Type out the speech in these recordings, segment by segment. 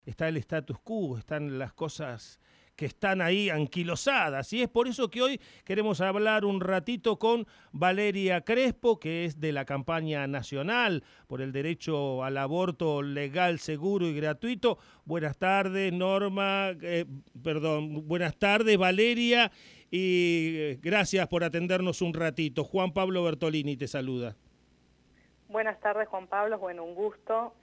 está el status quo, están las cosas que están ahí anquilosadas. Y es por eso que hoy queremos hablar un ratito con Valeria Crespo, que es de la campaña nacional por el derecho al aborto legal, seguro y gratuito. Buenas tardes, Norma, buenas tardes, Valeria, y gracias por atendernos un ratito. Juan Pablo Bertolini te saluda. Buenas tardes, Juan Pablo. Bueno, un gusto.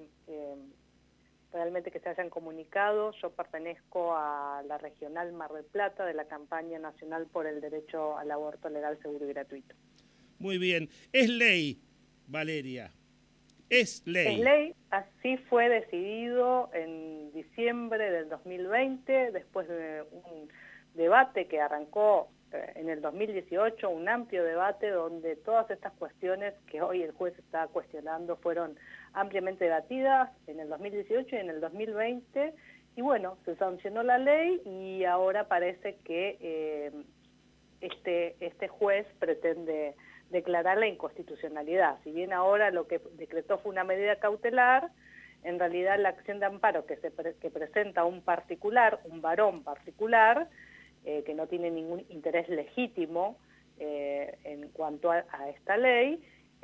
Realmente que se hayan comunicado. Yo pertenezco a la regional Mar del Plata de la campaña nacional por el derecho al aborto legal, seguro y gratuito. Muy bien. Es ley, Valeria. Es ley. Es ley. Así fue decidido en diciembre del 2020, después de un debate que arrancó en el 2018, un amplio debate donde todas estas cuestiones que hoy el juez está cuestionando fueron ampliamente debatidas en el 2018 y en el 2020, y bueno, se sancionó la ley y ahora parece que este juez pretende declarar la inconstitucionalidad. Si bien ahora lo que decretó fue una medida cautelar, en realidad la acción de amparo que presenta un particular, un varón particular, que no tiene ningún interés legítimo en cuanto a esta ley,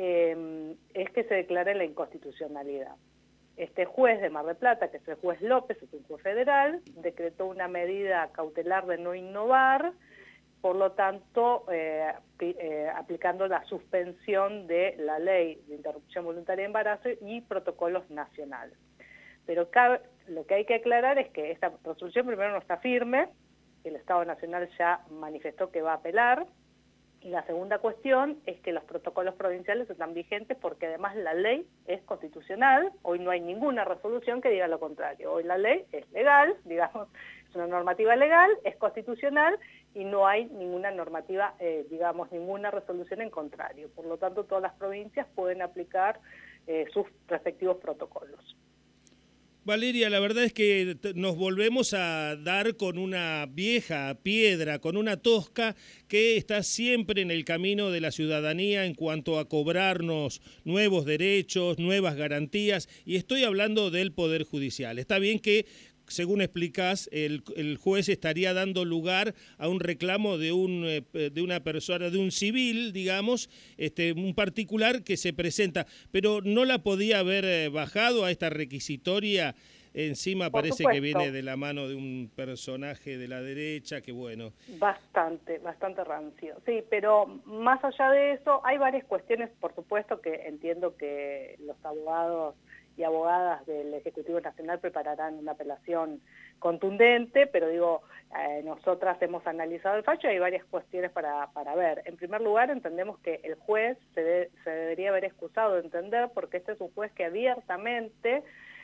es que se declare la inconstitucionalidad. Este juez de Mar del Plata, que es el juez López, es un juez federal, decretó una medida cautelar de no innovar, por lo tanto, aplicando la suspensión de la ley de interrupción voluntaria de embarazo y protocolos nacionales. Pero lo que hay que aclarar es que esta resolución primero no está firme, el Estado Nacional ya manifestó que va a apelar, y la segunda cuestión es que los protocolos provinciales están vigentes porque además la ley es constitucional. Hoy no hay ninguna resolución que diga lo contrario. Hoy la ley es legal, digamos, es una normativa legal, es constitucional y no hay ninguna normativa, ninguna resolución en contrario. Por lo tanto, todas las provincias pueden aplicar sus respectivos protocolos. Valeria, la verdad es que nos volvemos a dar con una vieja piedra, con una tosca que está siempre en el camino de la ciudadanía en cuanto a cobrarnos nuevos derechos, nuevas garantías, y estoy hablando del Poder Judicial. Está bien que, según explicás, el juez estaría dando lugar a un reclamo de una persona, de un civil, digamos, un particular que se presenta, pero no la podía haber bajado a esta requisitoria. Encima parece que viene de la mano de un personaje de la derecha, que bueno. Bastante rancio. Sí, pero más allá de eso, hay varias cuestiones, por supuesto, que entiendo que los abogados y abogadas del Ejecutivo Nacional prepararán una apelación contundente, pero digo, nosotras hemos analizado el fallo y hay varias cuestiones para ver. En primer lugar, entendemos que el juez se debería haber excusado de entender, porque este es un juez que abiertamente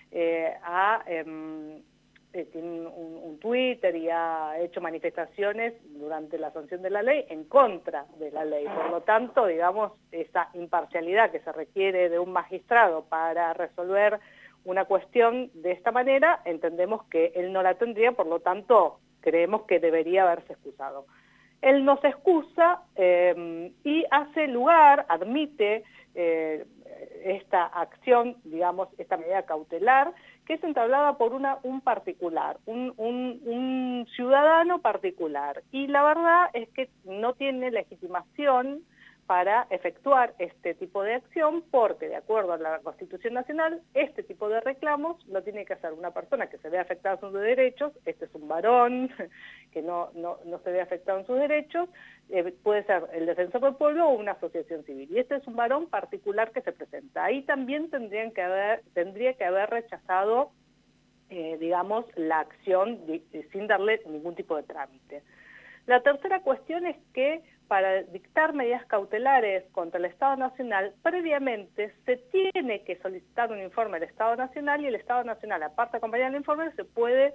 tiene un Twitter y ha hecho manifestaciones durante la sanción de la ley en contra de la ley. Por lo tanto, digamos, esa imparcialidad que se requiere de un magistrado para resolver una cuestión de esta manera, entendemos que él no la tendría, por lo tanto, creemos que debería haberse excusado. Él no se excusa y hace lugar, admite esta acción, digamos, esta medida cautelar, que es entablada por un particular, un ciudadano particular. Y la verdad es que no tiene legitimación para efectuar este tipo de acción, porque de acuerdo a la Constitución Nacional, este tipo de reclamos lo tiene que hacer una persona que se ve afectada en sus derechos. Este es un varón que no se ve afectado en sus derechos, puede ser el defensor del pueblo o una asociación civil, y este es un varón particular que se presenta. Ahí también tendría que haber rechazado, digamos, la acción sin darle ningún tipo de trámite. La tercera cuestión es que para dictar medidas cautelares contra el Estado Nacional, previamente se tiene que solicitar un informe al Estado Nacional, y el Estado Nacional, aparte de acompañar el informe, puede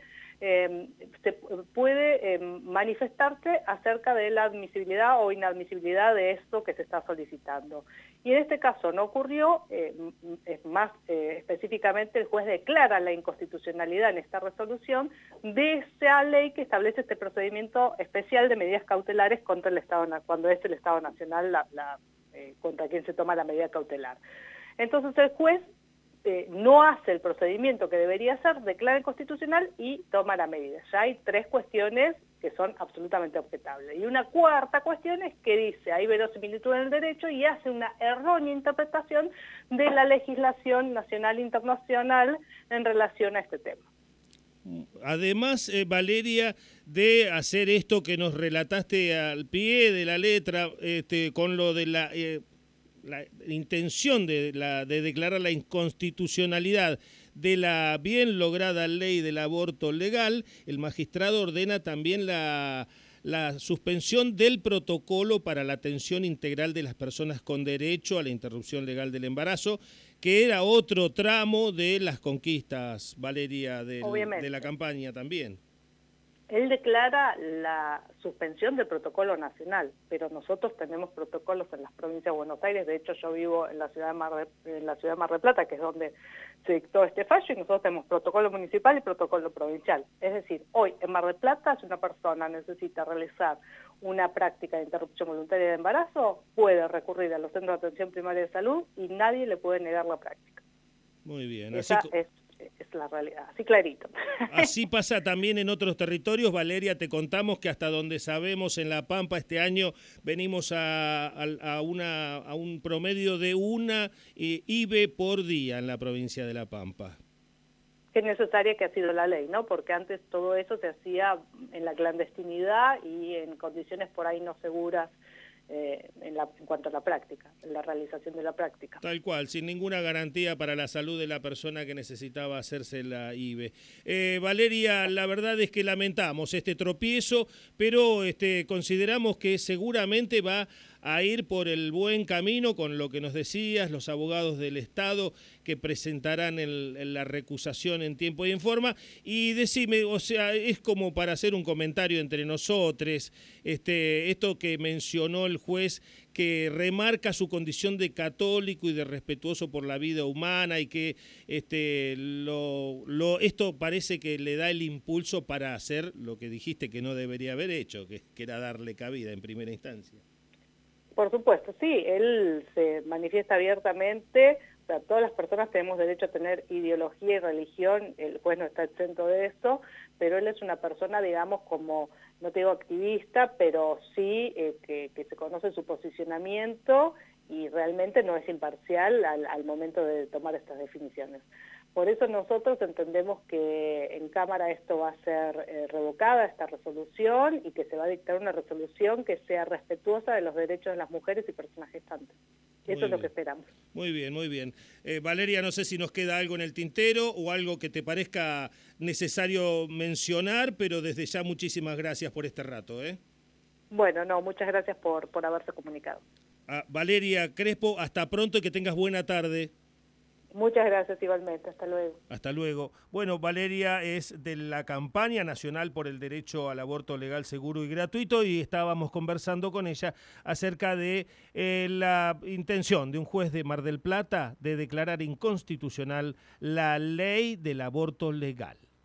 manifestarse acerca de la admisibilidad o inadmisibilidad de esto que se está solicitando. Y en este caso no ocurrió, específicamente el juez declara la inconstitucionalidad en esta resolución de esa ley que establece este procedimiento especial de medidas cautelares contra el Estado, cuando es el Estado Nacional contra quien se toma la medida cautelar. Entonces el juez no hace el procedimiento que debería hacer, declara inconstitucional y toma la medida. Ya hay 3 cuestiones que son absolutamente objetables. Y una cuarta cuestión es que dice, hay verosimilitud en el derecho y hace una errónea interpretación de la legislación nacional e internacional en relación a este tema. Además, Valeria, de hacer esto que nos relataste al pie de la letra, con lo de la intención de declarar la inconstitucionalidad de la bien lograda ley del aborto legal, el magistrado ordena también la suspensión del protocolo para la atención integral de las personas con derecho a la interrupción legal del embarazo, que era otro tramo de las conquistas, Valeria, de la campaña también. Él declara la suspensión del protocolo nacional, pero nosotros tenemos protocolos en las provincias de Buenos Aires. De hecho, yo vivo en la ciudad de Mar del Plata, que es donde se dictó este fallo, y nosotros tenemos protocolo municipal y protocolo provincial. Es decir, hoy en Mar del Plata, si una persona necesita realizar una práctica de interrupción voluntaria de embarazo, puede recurrir a los centros de atención primaria de salud y nadie le puede negar la práctica. Muy bien. Esa es la realidad, así clarito. Así pasa también en otros territorios. Valeria, te contamos que hasta donde sabemos en La Pampa este año venimos a un promedio de una IVE por día en la provincia de La Pampa. Qué necesaria que ha sido la ley, ¿no? Porque antes todo eso se hacía en la clandestinidad y en condiciones por ahí no seguras en cuanto a la práctica, en la realización de la práctica. Tal cual, sin ninguna garantía para la salud de la persona que necesitaba hacerse la IVE. Valeria, la verdad es que lamentamos este tropiezo, pero consideramos que seguramente va a ir por el buen camino con lo que nos decías, los abogados del Estado que presentarán la recusación en tiempo y en forma. Y decime, o sea, es como para hacer un comentario entre nosotros, esto que mencionó el juez, que remarca su condición de católico y de respetuoso por la vida humana y que esto parece que le da el impulso para hacer lo que dijiste que no debería haber hecho, que era darle cabida en primera instancia. Por supuesto, sí, él se manifiesta abiertamente, o sea, todas las personas tenemos derecho a tener ideología y religión, el juez no está exento de eso, pero él es una persona, digamos, como, no te digo activista, pero sí que se conoce su posicionamiento y realmente no es imparcial al momento de tomar estas definiciones. Por eso nosotros entendemos que en Cámara esto va a ser revocada, esta resolución, y que se va a dictar una resolución que sea respetuosa de los derechos de las mujeres y personas gestantes. Eso es lo que esperamos. Muy bien, muy bien. Valeria, no sé si nos queda algo en el tintero o algo que te parezca necesario mencionar, pero desde ya muchísimas gracias por este rato. Bueno, no, muchas gracias por haberse comunicado. Valeria Crespo, hasta pronto y que tengas buena tarde. Muchas gracias igualmente, hasta luego. Hasta luego. Bueno, Valeria es de la campaña nacional por el derecho al aborto legal, seguro y gratuito y estábamos conversando con ella acerca de la intención de un juez de Mar del Plata de declarar inconstitucional la ley del aborto legal.